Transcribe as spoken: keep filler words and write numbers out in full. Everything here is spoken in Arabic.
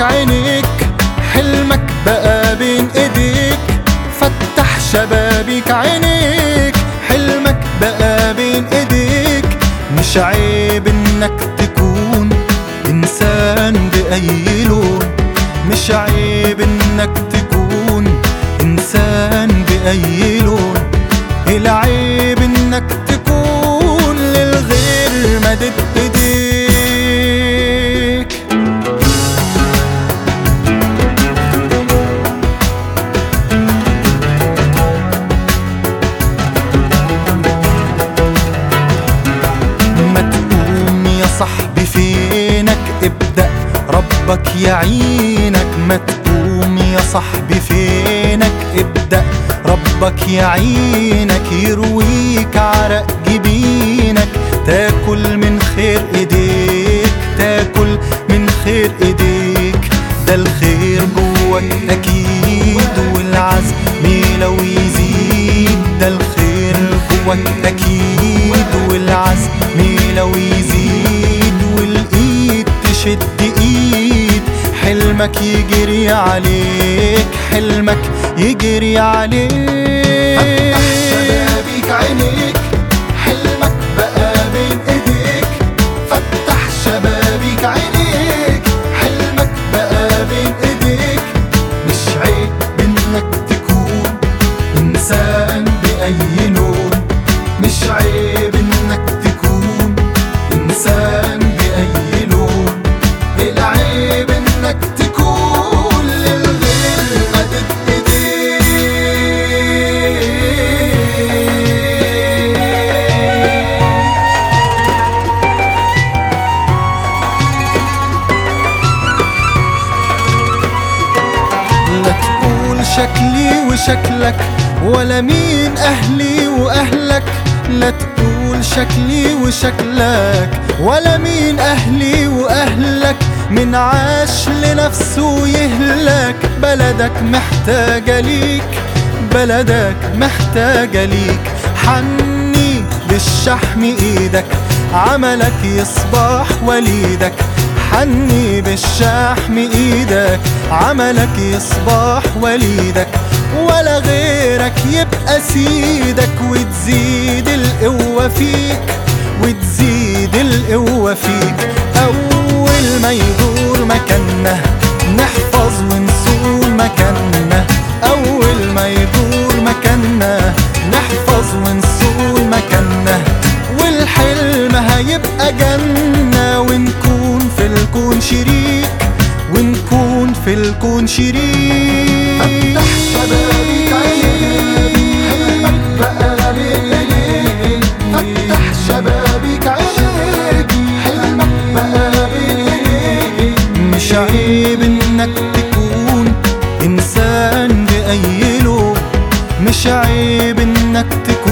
عينيك، حلمك بقى بين ايديك. فتح شبابيك عينيك، حلمك بقى بين ايديك. مش عيب انك تكون انسان بأي لون، مش عيب انك تكون انسان بأي لون. العيب انك تكون للغير مدد ايديك. ما تقوم يا صاحبي فينك، ابدأ ربك يعينك. ما تقوم يا صاحبي فينك، ابدأ ربك يعينك. يرويك عرق جبينك، تاكل من خير ايديك، تاكل من خير ايديك. ده الخير جواك اكيد والعزم لو يزيد. ده الخير جواك اكيد والعزم لو يزيد. والايد تشد ايد، حلمك يجري عليك، حلمك يجري عليك. فتح شبابيك عينيك، حلمك بقى بين ايديك. فتح شبابيك عينيك، حلمك بقى بين ايديك. مش عيب انك تكون انسان بأي لون، مش عيب انك تكون انسان بأي لون. العيب انك تكون للغير مدد لا تقول شكلي وشكلك، ولا مين أهلي وأهلك. لا تقول شكلي وشكلك، ولا مين أهلي وأهلك. من عاش لنفسه يهلك، بلدك محتاجة ليك، بلدك محتاجة ليك. حني بالشحم ايدك، عملك يصبح وليدك. حني بالشحم ايدك، عملك يصبح وليدك. ولا غيرك يبقى سيدك، وتزيد القوة فيك، وتزيد القوة فيك. أول ما يدور مكاننا نحفظ ونصون مكاننا. أول ما يدور مكاننا نحفظ ونصون مكاننا. والحلم هيبقى جنة، ونكون في الكون شريك، ونكون في الكون شريك. فتح شبابيك عينيك، حلمك بقى بين ايديك. فتح شبابيك عينيك، حلمك بقى بين ايديك. مش عيب انك تكون انسان بأي لون، مش عيب انك تكون